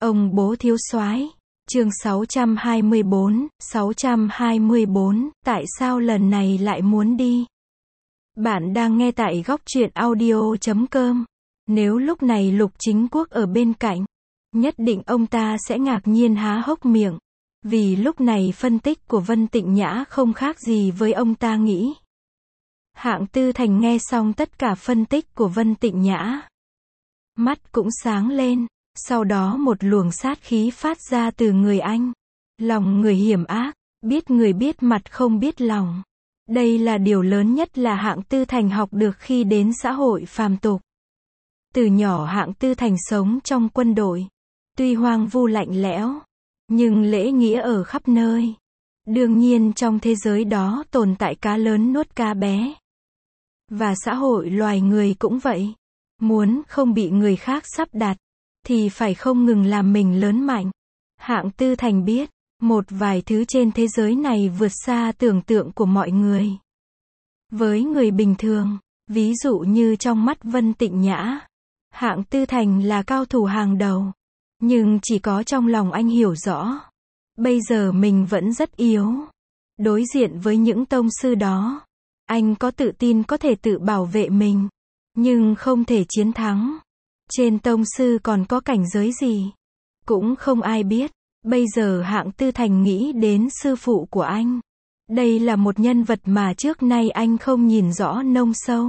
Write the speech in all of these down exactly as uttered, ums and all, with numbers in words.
Ông bố thiếu soái. Chương sáu trăm hai mươi bốn, sáu trăm hai mươi bốn, tại sao lần này lại muốn đi? Bạn đang nghe tại góc truyện audio chấm com. Nếu lúc này Lục Chính Quốc ở bên cạnh, nhất định ông ta sẽ ngạc nhiên há hốc miệng. Vì lúc này phân tích của Vân Tịnh Nhã không khác gì với ông ta nghĩ. Hạng Tư Thành nghe xong tất cả phân tích của Vân Tịnh Nhã. Mắt cũng sáng lên. Sau đó một luồng sát khí phát ra từ người anh. Lòng người hiểm ác, biết người biết mặt không biết lòng. Đây là điều lớn nhất là Hạng Tư Thành học được khi đến xã hội phàm tục. Từ nhỏ Hạng Tư Thành sống trong quân đội. Tuy hoang vu lạnh lẽo, nhưng lễ nghĩa ở khắp nơi. Đương nhiên trong thế giới đó tồn tại cá lớn nuốt cá bé. Và xã hội loài người cũng vậy. Muốn không bị người khác sắp đặt, thì phải không ngừng làm mình lớn mạnh. Hạng Tư Thành biết, một vài thứ trên thế giới này vượt xa tưởng tượng của mọi người. Với người bình thường, ví dụ như trong mắt Vân Tịnh Nhã, Hạng Tư Thành là cao thủ hàng đầu. Nhưng chỉ có trong lòng anh hiểu rõ, bây giờ mình vẫn rất yếu. Đối diện với những tông sư đó, anh có tự tin có thể tự bảo vệ mình, nhưng không thể chiến thắng. Trên tông sư còn có cảnh giới gì? Cũng không ai biết. Bây giờ Hạng Tư Thành nghĩ đến sư phụ của anh. Đây là một nhân vật mà trước nay anh không nhìn rõ nông sâu.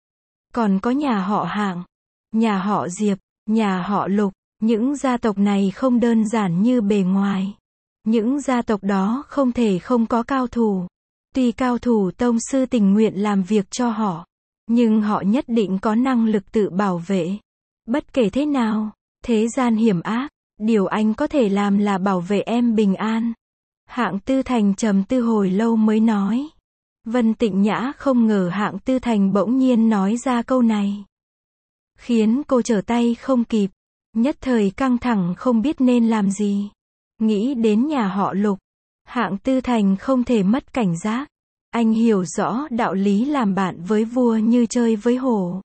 Còn có nhà họ Hạng, nhà họ Diệp, nhà họ Lục. Những gia tộc này không đơn giản như bề ngoài. Những gia tộc đó không thể không có cao thủ. Tuy cao thủ tông sư tình nguyện làm việc cho họ, nhưng họ nhất định có năng lực tự bảo vệ. Bất kể thế nào, thế gian hiểm ác, điều anh có thể làm là bảo vệ em bình an. Hạng Tư Thành trầm tư hồi lâu mới nói. Vân Tịnh Nhã không ngờ Hạng Tư Thành bỗng nhiên nói ra câu này. Khiến cô trở tay không kịp, nhất thời căng thẳng không biết nên làm gì. Nghĩ đến nhà họ Lục, Hạng Tư Thành không thể mất cảnh giác. Anh hiểu rõ đạo lý làm bạn với vua như chơi với hổ.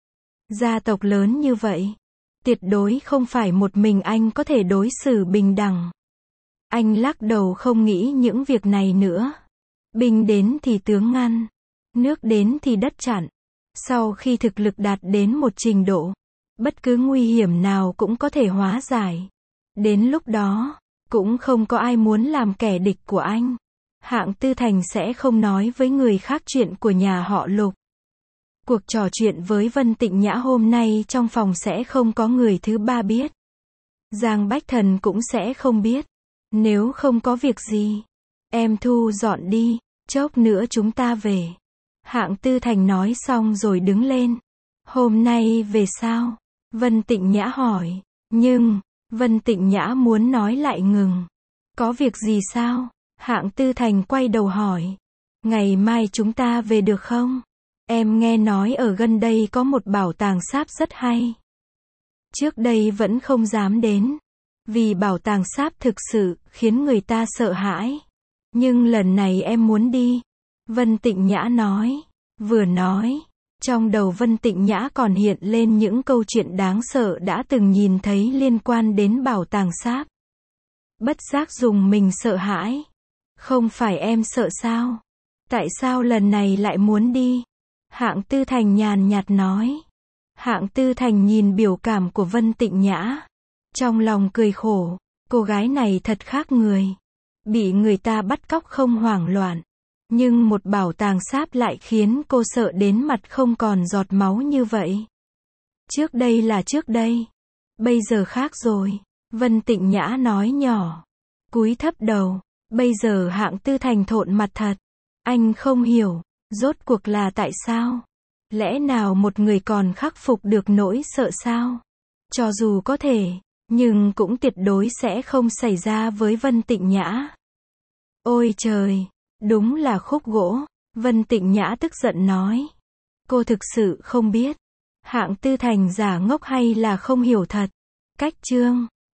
Gia tộc lớn như vậy, tuyệt đối không phải một mình anh có thể đối xử bình đẳng. Anh lắc đầu không nghĩ những việc này nữa. Binh đến thì tướng ngăn, nước đến thì đất chặn. Sau khi thực lực đạt đến một trình độ, bất cứ nguy hiểm nào cũng có thể hóa giải. Đến lúc đó, cũng không có ai muốn làm kẻ địch của anh. Hạng Tư Thành sẽ không nói với người khác chuyện của nhà họ Lục. Cuộc trò chuyện với Vân Tịnh Nhã hôm nay trong phòng sẽ không có người thứ ba biết. Giang Bách Thần cũng sẽ không biết. Nếu không có việc gì, em thu dọn đi, chốc nữa chúng ta về. Hạng Tư Thành nói xong rồi đứng lên. Hôm nay về sao? Vân Tịnh Nhã hỏi. Nhưng, Vân Tịnh Nhã muốn nói lại ngừng. Có việc gì sao? Hạng Tư Thành quay đầu hỏi. Ngày mai chúng ta về được không? Em nghe nói ở gần đây có một bảo tàng sáp rất hay. Trước đây vẫn không dám đến. Vì bảo tàng sáp thực sự khiến người ta sợ hãi. Nhưng lần này em muốn đi. Vân Tịnh Nhã nói. Vừa nói, trong đầu Vân Tịnh Nhã còn hiện lên những câu chuyện đáng sợ đã từng nhìn thấy liên quan đến bảo tàng sáp. Bất giác dùng mình sợ hãi. Không phải em sợ sao? Tại sao lần này lại muốn đi? Hạng Tư Thành nhàn nhạt nói. Hạng Tư Thành nhìn biểu cảm của Vân Tịnh Nhã. Trong lòng cười khổ. Cô gái này thật khác người. Bị người ta bắt cóc không hoảng loạn. Nhưng một bảo tàng sáp lại khiến cô sợ đến mặt không còn giọt máu như vậy. Trước đây là trước đây. Bây giờ khác rồi. Vân Tịnh Nhã nói nhỏ. Cúi thấp đầu. Bây giờ Hạng Tư Thành thộn mặt thật. Anh không hiểu. Rốt cuộc là tại sao? Lẽ nào một người còn khắc phục được nỗi sợ sao? Cho dù có thể, nhưng cũng tuyệt đối sẽ không xảy ra với Vân Tịnh Nhã. Ôi trời, đúng là khúc gỗ. Vân Tịnh Nhã tức giận nói. Cô thực sự không biết. Hạng Tư Thành giả ngốc hay là không hiểu thật. Cách chương